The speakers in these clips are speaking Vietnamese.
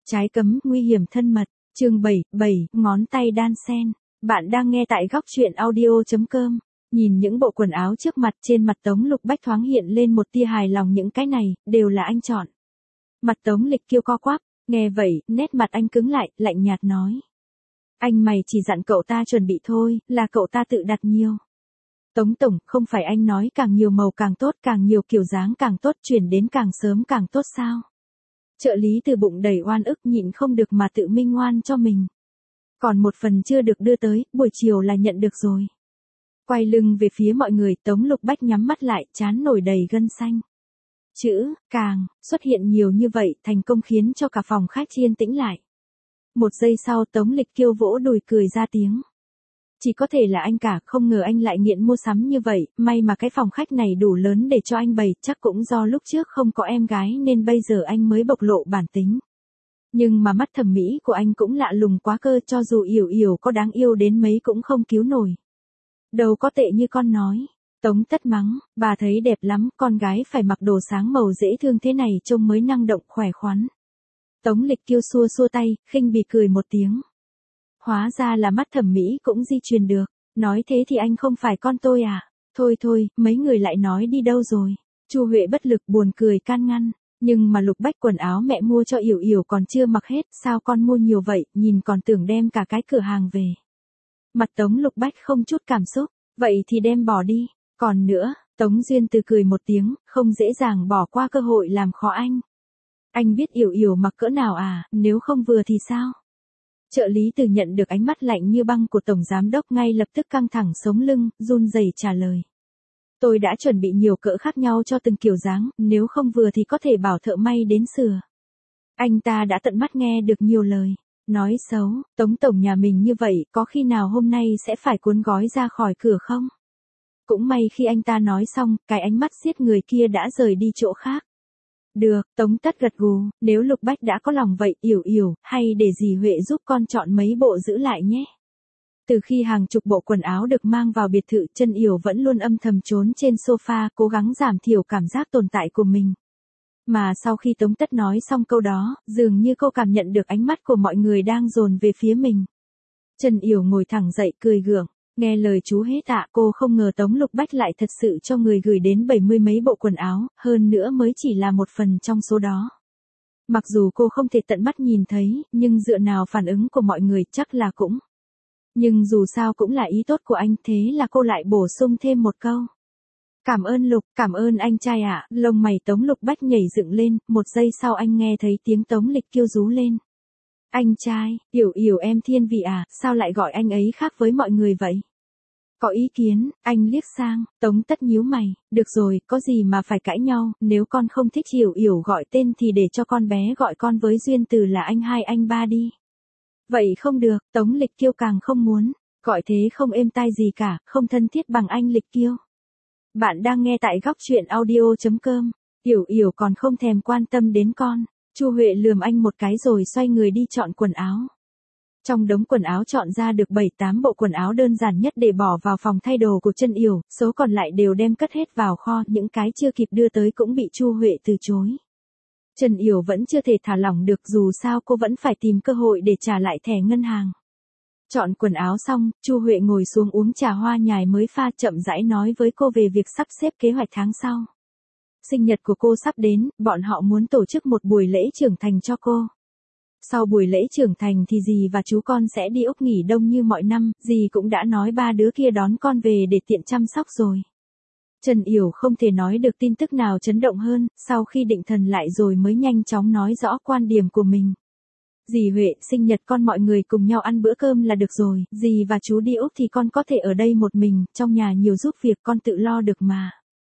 Trái cấm, nguy hiểm thân mật, chương 7, ngón tay đan sen. Bạn đang nghe tại góc truyện audio.com. Nhìn những bộ quần áo trước mặt, trên mặt Tống Lục Bách thoáng hiện lên một tia hài lòng, những cái này, đều là anh chọn. Mặt Tống Lịch Kiêu co quắp, nghe vậy, nét mặt anh cứng lại, lạnh nhạt nói. Anh mày chỉ dặn cậu ta chuẩn bị thôi, là cậu ta tự đặt nhiều. Tống Tổng, không phải anh nói càng nhiều màu càng tốt, càng nhiều kiểu dáng càng tốt, chuyển đến càng sớm càng tốt sao? Trợ lý từ bụng đầy oan ức nhịn không được mà tự minh oan cho mình. Còn một phần chưa được đưa tới, buổi chiều là nhận được rồi. Quay lưng về phía mọi người, Tống Lục Bách nhắm mắt lại, trán nổi đầy gân xanh. Chữ, càng, xuất hiện nhiều như vậy, thành công khiến cho cả phòng khách yên tĩnh lại. Một giây sau Tống Lịch Kiêu vỗ đùi cười ra tiếng. Chỉ có thể là anh cả, không ngờ anh lại nghiện mua sắm như vậy, may mà cái phòng khách này đủ lớn để cho anh bày, chắc cũng do lúc trước không có em gái nên bây giờ anh mới bộc lộ bản tính. Nhưng mà mắt thẩm mỹ của anh cũng lạ lùng quá cơ, cho dù Yểu Yểu có đáng yêu đến mấy cũng không cứu nổi. Đâu có tệ như con nói. Tống Tất mắng, bà thấy đẹp lắm, con gái phải mặc đồ sáng màu dễ thương thế này trông mới năng động khỏe khoắn. Tống Lịch Kiêu xua xua tay, khinh bỉ cười một tiếng. Hóa ra là mắt thẩm mỹ cũng di truyền được, nói thế thì anh không phải con tôi à? Thôi thôi, mấy người lại nói đi đâu rồi? Chu Huệ bất lực buồn cười can ngăn, nhưng mà Lục Bách quần áo mẹ mua cho Yểu Yểu còn chưa mặc hết, sao con mua nhiều vậy, nhìn còn tưởng đem cả cái cửa hàng về. Mặt Tống Lục Bách không chút cảm xúc, vậy thì đem bỏ đi, còn nữa, Tống Duyên Từ cười một tiếng, không dễ dàng bỏ qua cơ hội làm khó anh. Anh biết Yểu Yểu mặc cỡ nào à, nếu không vừa thì sao? Trợ lý Từ nhận được ánh mắt lạnh như băng của Tổng Giám Đốc ngay lập tức căng thẳng sống lưng, run rẩy trả lời. Tôi đã chuẩn bị nhiều cỡ khác nhau cho từng kiểu dáng, nếu không vừa thì có thể bảo thợ may đến sửa. Anh ta đã tận mắt nghe được nhiều lời. Nói xấu, Tống Tổng nhà mình như vậy, có khi nào hôm nay sẽ phải cuốn gói ra khỏi cửa không? Cũng may khi anh ta nói xong, cái ánh mắt giết người kia đã rời đi chỗ khác. Được, Tống Tất gật gù, nếu Lục Bách đã có lòng vậy, Yểu Yểu, hay để dì Huệ giúp con chọn mấy bộ giữ lại nhé. Từ khi hàng chục bộ quần áo được mang vào biệt thự, Chân Yểu vẫn luôn âm thầm trốn trên sofa, cố gắng giảm thiểu cảm giác tồn tại của mình. Mà sau khi Tống Tất nói xong câu đó, dường như cô cảm nhận được ánh mắt của mọi người đang dồn về phía mình. Chân Yểu ngồi thẳng dậy cười gượng. Nghe lời chú hết ạ, cô không ngờ Tống Lục Bách lại thật sự cho người gửi đến 70 mấy bộ quần áo, hơn nữa mới chỉ là một phần trong số đó. Mặc dù cô không thể tận mắt nhìn thấy, nhưng dựa nào phản ứng của mọi người chắc là cũng. Nhưng dù sao cũng là ý tốt của anh, thế là cô lại bổ sung thêm một câu. Cảm ơn Lục, cảm ơn anh trai ạ, lông mày Tống Lục Bách nhảy dựng lên, một giây sau anh nghe thấy tiếng Tống Lịch Kiêu rú lên. Anh trai, Yểu Yểu em thiên vị à, sao lại gọi anh ấy khác với mọi người vậy? Có ý kiến, anh liếc sang, Tống Tất nhíu mày, được rồi, có gì mà phải cãi nhau, nếu con không thích Yểu Yểu gọi tên thì để cho con bé gọi con với Duyên Từ là anh hai anh ba đi. Vậy không được, Tống Lịch Kiêu càng không muốn, gọi thế không êm tai gì cả, không thân thiết bằng anh Lịch Kiêu. Bạn đang nghe tại góc truyện audio.com, Yểu Yểu còn không thèm quan tâm đến con. Chu Huệ lườm anh một cái rồi xoay người đi chọn quần áo. Trong đống quần áo chọn ra được 7-8 bộ quần áo đơn giản nhất để bỏ vào phòng thay đồ của Chân Yểu, số còn lại đều đem cất hết vào kho, những cái chưa kịp đưa tới cũng bị Chu Huệ từ chối. Chân Yểu vẫn chưa thể thả lỏng được, dù sao cô vẫn phải tìm cơ hội để trả lại thẻ ngân hàng. Chọn quần áo xong, Chu Huệ ngồi xuống uống trà hoa nhài mới pha, chậm rãi nói với cô về việc sắp xếp kế hoạch tháng sau. Sinh nhật của cô sắp đến, bọn họ muốn tổ chức một buổi lễ trưởng thành cho cô. Sau buổi lễ trưởng thành thì dì và chú con sẽ đi Úc nghỉ đông như mọi năm, dì cũng đã nói ba đứa kia đón con về để tiện chăm sóc rồi. Trần Yểu không thể nói được tin tức nào chấn động hơn, sau khi định thần lại rồi mới nhanh chóng nói rõ quan điểm của mình. Dì Huệ, sinh nhật con mọi người cùng nhau ăn bữa cơm là được rồi, dì và chú đi Úc thì con có thể ở đây một mình, trong nhà nhiều giúp việc con tự lo được mà.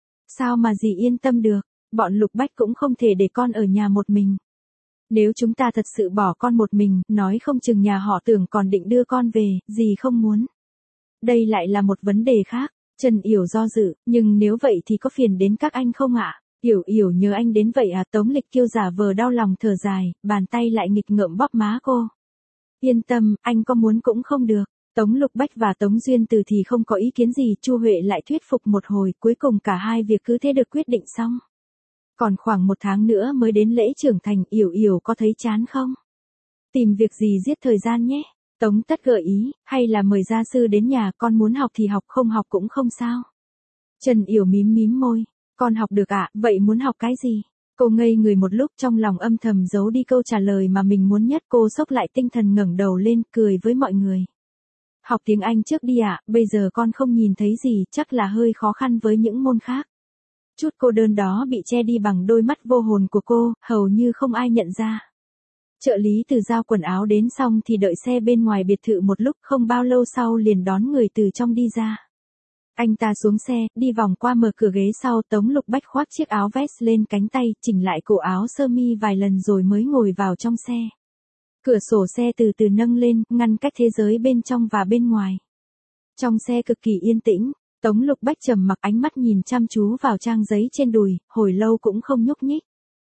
Sao mà dì yên tâm được, bọn Lục Bách cũng không thể để con ở nhà một mình. Nếu chúng ta thật sự bỏ con một mình, nói không chừng nhà họ Tưởng còn định đưa con về, dì không muốn. Đây lại là một vấn đề khác. Trần Yểu do dự, nhưng nếu vậy thì có phiền đến các anh không ạ? Yểu Yểu nhớ anh đến vậy à? Tống Lịch Kiêu giả vờ đau lòng thở dài, bàn tay lại nghịch ngợm bóp má cô. Yên tâm, anh có muốn cũng không được. Tống Lục Bách và Tống Duyên Từ thì không có ý kiến gì, Chu Huệ lại thuyết phục một hồi, cuối cùng cả hai việc cứ thế được quyết định xong. Còn khoảng 1 tháng nữa mới đến lễ trưởng thành, Yểu Yểu có thấy chán không? Tìm việc gì giết thời gian nhé. Tống Tất gợi ý, hay là mời gia sư đến nhà, con muốn học thì học, không học cũng không sao. Trần Yểu mím mím môi, con học được ạ, vậy muốn học cái gì? Cô ngây người một lúc, trong lòng âm thầm giấu đi câu trả lời mà mình muốn nhất. Cô xốc lại tinh thần ngẩng đầu lên, cười với mọi người. Học tiếng Anh trước đi ạ, bây giờ con không nhìn thấy gì, chắc là hơi khó khăn với những môn khác. Chút cô đơn đó bị che đi bằng đôi mắt vô hồn của cô, hầu như không ai nhận ra. Trợ lý Từ giao quần áo đến xong thì đợi xe bên ngoài biệt thự một lúc, không bao lâu sau liền đón người từ trong đi ra. Anh ta xuống xe, đi vòng qua mở cửa ghế sau, Tống Lục Bách khoác chiếc áo vest lên cánh tay, chỉnh lại cổ áo sơ mi vài lần rồi mới ngồi vào trong xe. Cửa sổ xe từ từ nâng lên, ngăn cách thế giới bên trong và bên ngoài. Trong xe cực kỳ yên tĩnh, Tống Lục Bách trầm mặc, ánh mắt nhìn chăm chú vào trang giấy trên đùi, hồi lâu cũng không nhúc nhích.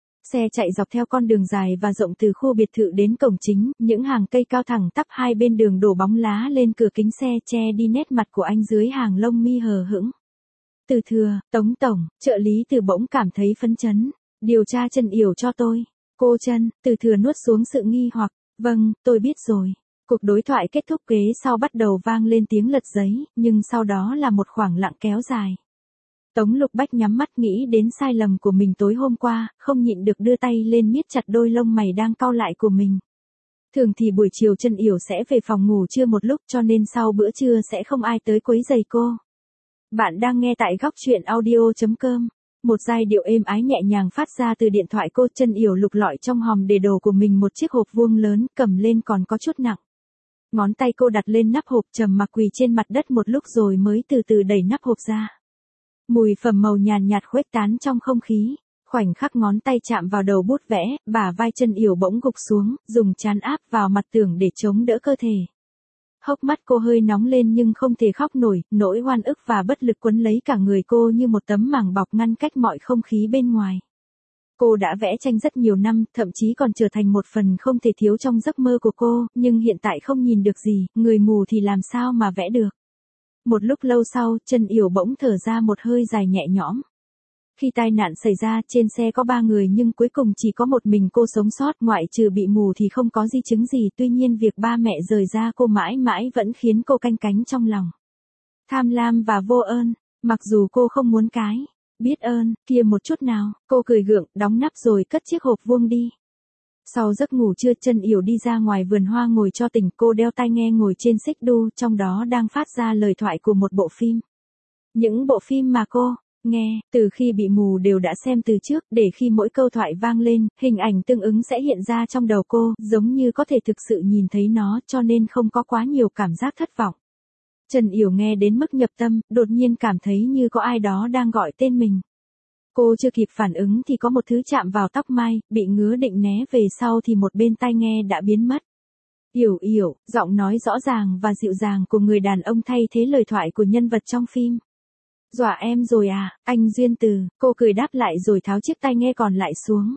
Xe chạy dọc theo con đường dài và rộng từ khu biệt thự đến cổng chính, những hàng cây cao thẳng tắp hai bên đường đổ bóng lá lên cửa kính xe che đi nét mặt của anh dưới hàng lông mi hờ hững. Từ thừa, Tống tổng, trợ lý Từ bỗng cảm thấy phấn chấn. Điều tra Trần Yểu cho tôi. Cô Trần, Từ thừa nuốt xuống sự nghi hoặc. Vâng, tôi biết rồi. Cuộc đối thoại kết thúc, ghế sau bắt đầu vang lên tiếng lật giấy, nhưng sau đó là một khoảng lặng kéo dài. Tống Lục Bách nhắm mắt nghĩ đến sai lầm của mình tối hôm qua, không nhịn được đưa tay lên miết chặt đôi lông mày đang cau lại của mình. Thường thì buổi chiều Trần Yểu sẽ về phòng ngủ trưa một lúc, cho nên sau bữa trưa sẽ không ai tới quấy rầy cô. Bạn đang nghe tại góc truyện audio.com. Một giai điệu êm ái nhẹ nhàng phát ra từ điện thoại cô. Trần Yểu lục lọi trong hòm để đồ của mình một chiếc hộp vuông lớn, cầm lên còn có chút nặng. Ngón tay cô đặt lên nắp hộp, trầm mặc quỳ trên mặt đất một lúc rồi mới từ từ đẩy nắp hộp ra. Mùi phẩm màu nhàn nhạt khuếch tán trong không khí. Khoảnh khắc ngón tay chạm vào đầu bút vẽ, bả vai Trần Yểu bỗng gục xuống, dùng trán áp vào mặt tường để chống đỡ cơ thể. Hốc mắt cô hơi nóng lên nhưng không thể khóc nổi, nỗi oan ức và bất lực quấn lấy cả người cô như một tấm màng bọc ngăn cách mọi không khí bên ngoài. Cô đã vẽ tranh rất nhiều năm, thậm chí còn trở thành một phần không thể thiếu trong giấc mơ của cô, nhưng hiện tại không nhìn được gì, người mù thì làm sao mà vẽ được. Một lúc lâu sau, Trần Yểu bỗng thở ra một hơi dài nhẹ nhõm. Khi tai nạn xảy ra, trên xe có 3 người nhưng cuối cùng chỉ có một mình cô sống sót, ngoại trừ bị mù thì không có di chứng gì, tuy nhiên việc ba mẹ rời ra cô mãi mãi vẫn khiến cô canh cánh trong lòng. Tham lam và vô ơn, mặc dù cô không muốn cái biết ơn kia một chút nào, cô cười gượng, đóng nắp rồi cất chiếc hộp vuông đi. Sau giấc ngủ trưa, Trần Yểu đi ra ngoài vườn hoa ngồi cho tỉnh, cô đeo tai nghe ngồi trên xích đu, trong đó đang phát ra lời thoại của một bộ phim. Những bộ phim mà cô nghe, từ khi bị mù đều đã xem từ trước, để khi mỗi câu thoại vang lên, hình ảnh tương ứng sẽ hiện ra trong đầu cô, giống như có thể thực sự nhìn thấy nó, cho nên không có quá nhiều cảm giác thất vọng. Trần Yểu nghe đến mức nhập tâm, đột nhiên cảm thấy như có ai đó đang gọi tên mình. Cô chưa kịp phản ứng thì có một thứ chạm vào tóc mai, bị ngứa định né về sau thì một bên tai nghe đã biến mất. Yểu Yểu, giọng nói rõ ràng và dịu dàng của người đàn ông thay thế lời thoại của nhân vật trong phim. Dọa em rồi à, anh Duyên Từ, cô cười đáp lại rồi tháo chiếc tai nghe còn lại xuống.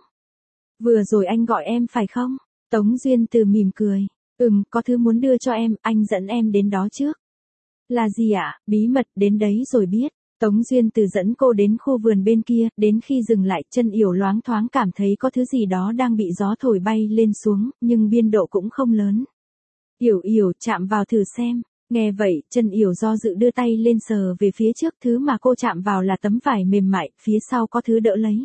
Vừa rồi anh gọi em phải không? Tống Duyên Từ mỉm cười. Có thứ muốn đưa cho em, anh dẫn em đến đó trước. Là gì ạ? Bí mật, đến đấy rồi biết. Tống Duyên Từ dẫn cô đến khu vườn bên kia, đến khi dừng lại, Trần Yểu loáng thoáng cảm thấy có thứ gì đó đang bị gió thổi bay lên xuống, nhưng biên độ cũng không lớn. Yểu Yểu, chạm vào thử xem. Nghe vậy, Trần Yểu do dự đưa tay lên sờ về phía trước, thứ mà cô chạm vào là tấm vải mềm mại, phía sau có thứ đỡ lấy.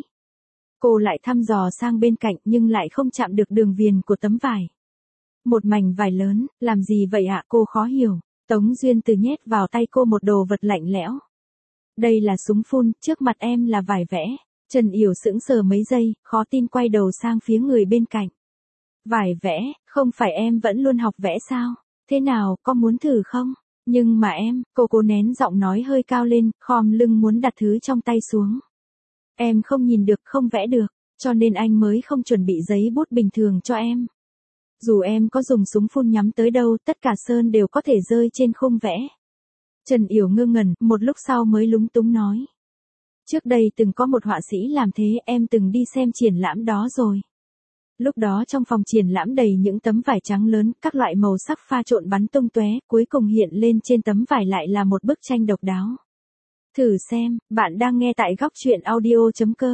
Cô lại thăm dò sang bên cạnh nhưng lại không chạm được đường viền của tấm vải. Một mảnh vải lớn, làm gì vậy ạ? Cô khó hiểu. Tống Duyên Từ nhét vào tay cô một đồ vật lạnh lẽo. Đây là súng phun, trước mặt em là vải vẽ. Trần Yểu sững sờ mấy giây, khó tin quay đầu sang phía người bên cạnh. Vải vẽ, không phải em vẫn luôn học vẽ sao? Thế nào, có muốn thử không? Nhưng mà em, cô cố nén giọng nói hơi cao lên, khom lưng muốn đặt thứ trong tay xuống. Em không nhìn được, không vẽ được, cho nên anh mới không chuẩn bị giấy bút bình thường cho em. Dù em có dùng súng phun nhắm tới đâu, tất cả sơn đều có thể rơi trên khung vẽ. Trần Yểu ngơ ngẩn, một lúc sau mới lúng túng nói. Trước đây từng có một họa sĩ làm thế, em từng đi xem triển lãm đó rồi. Lúc đó trong phòng triển lãm đầy những tấm vải trắng lớn, các loại màu sắc pha trộn bắn tung tóe, cuối cùng hiện lên trên tấm vải lại là một bức tranh độc đáo. Thử xem, bạn đang nghe tại góc truyện audio.com.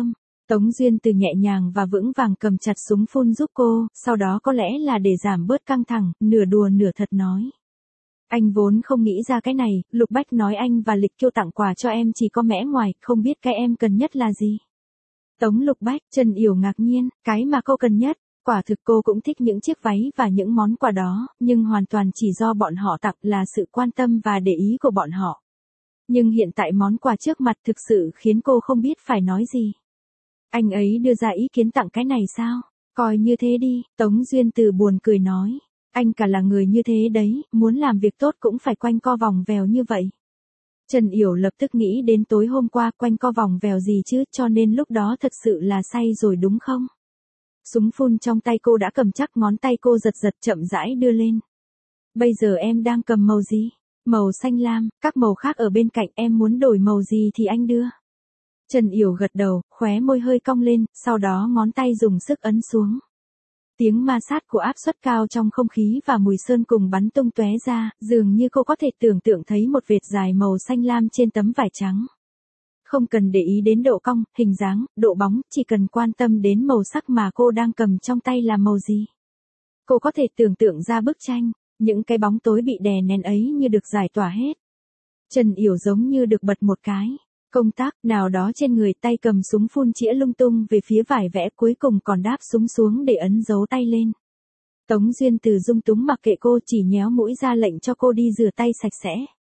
Tống Duyên Từ nhẹ nhàng và vững vàng cầm chặt súng phun giúp cô, sau đó có lẽ là để giảm bớt căng thẳng, nửa đùa nửa thật nói. Anh vốn không nghĩ ra cái này, Lục Bách nói anh và Lịch Kiêu tặng quà cho em chỉ có mẽ ngoài, không biết cái em cần nhất là gì. Tống Lục Bách, Trần Yểu ngạc nhiên, cái mà cô cần nhất. Quả thực cô cũng thích những chiếc váy và những món quà đó, nhưng hoàn toàn chỉ do bọn họ tặng là sự quan tâm và để ý của bọn họ. Nhưng hiện tại món quà trước mặt thực sự khiến cô không biết phải nói gì. Anh ấy đưa ra ý kiến tặng cái này sao? Coi như thế đi, Tống Duyên Từ buồn cười nói. Anh cả là người như thế đấy, muốn làm việc tốt cũng phải quanh co vòng vèo như vậy. Trần Yểu lập tức nghĩ đến tối hôm qua quanh co vòng vèo gì chứ, cho nên lúc đó thật sự là say rồi đúng không? Súng phun trong tay cô đã cầm chắc, ngón tay cô giật giật chậm rãi đưa lên. Bây giờ em đang cầm màu gì? Màu xanh lam, các màu khác ở bên cạnh, em muốn đổi màu gì thì anh đưa. Trần Yểu gật đầu, khóe môi hơi cong lên, sau đó ngón tay dùng sức ấn xuống. Tiếng ma sát của áp suất cao trong không khí và mùi sơn cùng bắn tung tóe ra, dường như cô có thể tưởng tượng thấy một vệt dài màu xanh lam trên tấm vải trắng. Không cần để ý đến độ cong, hình dáng, độ bóng, chỉ cần quan tâm đến màu sắc mà cô đang cầm trong tay là màu gì. Cô có thể tưởng tượng ra bức tranh, những cái bóng tối bị đè nén ấy như được giải tỏa hết. Trần Yểu giống như được bật một cái. Công tác nào đó trên người, tay cầm súng phun chĩa lung tung về phía vải vẽ, cuối cùng còn đáp súng xuống để ấn dấu tay lên. Tống Duyên Từ dung túng mặc kệ cô, chỉ nhéo mũi ra lệnh cho cô đi rửa tay sạch sẽ.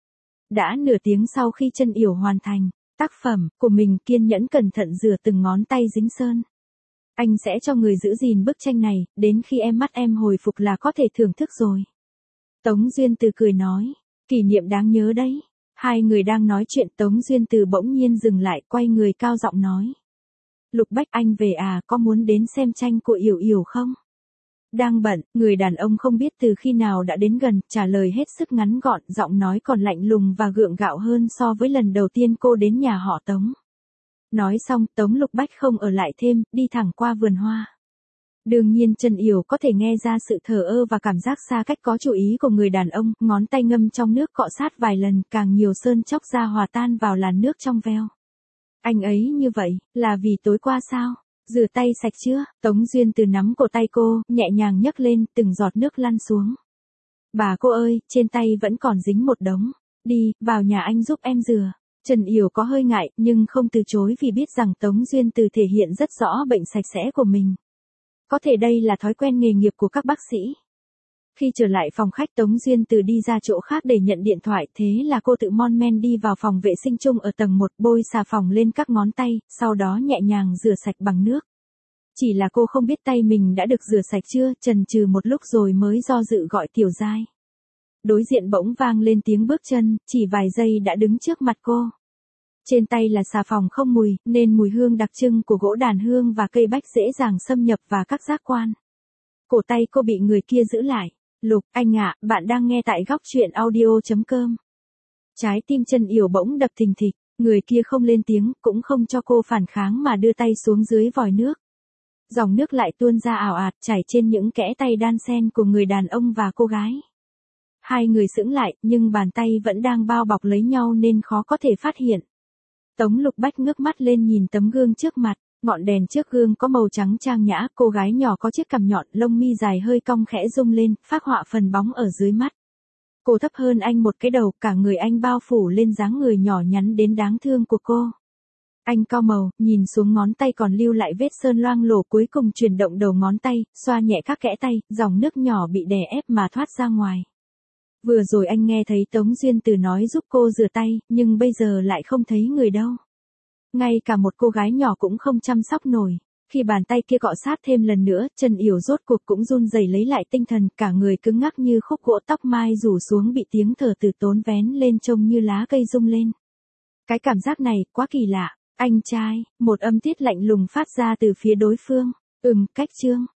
Đã nửa tiếng sau khi Trần Yểu hoàn thành tác phẩm của mình, kiên nhẫn cẩn thận rửa từng ngón tay dính sơn. Anh sẽ cho người giữ gìn bức tranh này, đến khi mắt em hồi phục là có thể thưởng thức rồi. Tống Duyên Từ cười nói, kỷ niệm đáng nhớ đấy. Hai người đang nói chuyện, Tống Duyên Từ bỗng nhiên dừng lại, quay người cao giọng nói. Lục Bách, anh về à, có muốn đến xem tranh của Yểu Yểu không? Đang bận, người đàn ông không biết từ khi nào đã đến gần, trả lời hết sức ngắn gọn, giọng nói còn lạnh lùng và gượng gạo hơn so với lần đầu tiên cô đến nhà họ Tống. Nói xong, Tống Lục Bách không ở lại thêm, đi thẳng qua vườn hoa. Đương nhiên Trần Yểu có thể nghe ra sự thờ ơ và cảm giác xa cách có chủ ý của người đàn ông, ngón tay ngâm trong nước cọ sát vài lần, càng nhiều sơn chóc ra hòa tan vào làn nước trong veo. Anh ấy như vậy, là vì tối qua sao? Rửa tay sạch chưa? Tống Duyên Từ nắm cổ tay cô, nhẹ nhàng nhấc lên, từng giọt nước lăn xuống. Bà cô ơi, trên tay vẫn còn dính một đống. Đi, vào nhà anh giúp em rửa. Trần Yểu có hơi ngại, nhưng không từ chối vì biết rằng Tống Duyên Từ thể hiện rất rõ bệnh sạch sẽ của mình. Có thể đây là thói quen nghề nghiệp của các bác sĩ. Khi trở lại phòng khách, Tống Duyên Từ đi ra chỗ khác để nhận điện thoại, thế là cô tự mon men đi vào phòng vệ sinh chung ở tầng 1, bôi xà phòng lên các ngón tay, sau đó nhẹ nhàng rửa sạch bằng nước. Chỉ là cô không biết tay mình đã được rửa sạch chưa, chần chừ một lúc rồi mới do dự gọi Tiểu Giai. Đối diện bỗng vang lên tiếng bước chân, chỉ vài giây đã đứng trước mặt cô. Trên tay là xà phòng không mùi, nên mùi hương đặc trưng của gỗ đàn hương và cây bách dễ dàng xâm nhập vào các giác quan. Cổ tay cô bị người kia giữ lại. Lục, anh ạ, bạn đang nghe tại góc truyện audio.com. Trái tim Trần Yểu bỗng đập thình thịch, người kia không lên tiếng, cũng không cho cô phản kháng mà đưa tay xuống dưới vòi nước. Dòng nước lại tuôn ra ảo ạt, chảy trên những kẽ tay đan xen của người đàn ông và cô gái. Hai người sững lại, nhưng bàn tay vẫn đang bao bọc lấy nhau nên khó có thể phát hiện. Tống Lục Bách ngước mắt lên nhìn tấm gương trước mặt, ngọn đèn trước gương có màu trắng trang nhã, cô gái nhỏ có chiếc cằm nhọn, lông mi dài hơi cong khẽ rung lên, phác họa phần bóng ở dưới mắt. Cô thấp hơn anh một cái đầu, cả người anh bao phủ lên dáng người nhỏ nhắn đến đáng thương của cô. Anh cau màu, nhìn xuống ngón tay còn lưu lại vết sơn loang lổ, cuối cùng chuyển động đầu ngón tay, xoa nhẹ các kẽ tay, dòng nước nhỏ bị đè ép mà thoát ra ngoài. Vừa rồi anh nghe thấy Tống Duyên Từ nói giúp cô rửa tay, nhưng bây giờ lại không thấy người đâu. Ngay cả một cô gái nhỏ cũng không chăm sóc nổi. Khi bàn tay kia cọ sát thêm lần nữa, Trần Yểu rốt cuộc cũng run rẩy lấy lại tinh thần, cả người cứng ngắc như khúc gỗ, tóc mai rủ xuống bị tiếng thở từ tốn vén lên trông như lá cây rung lên. Cái cảm giác này quá kỳ lạ. Anh trai, một âm tiết lạnh lùng phát ra từ phía đối phương. Cách chương.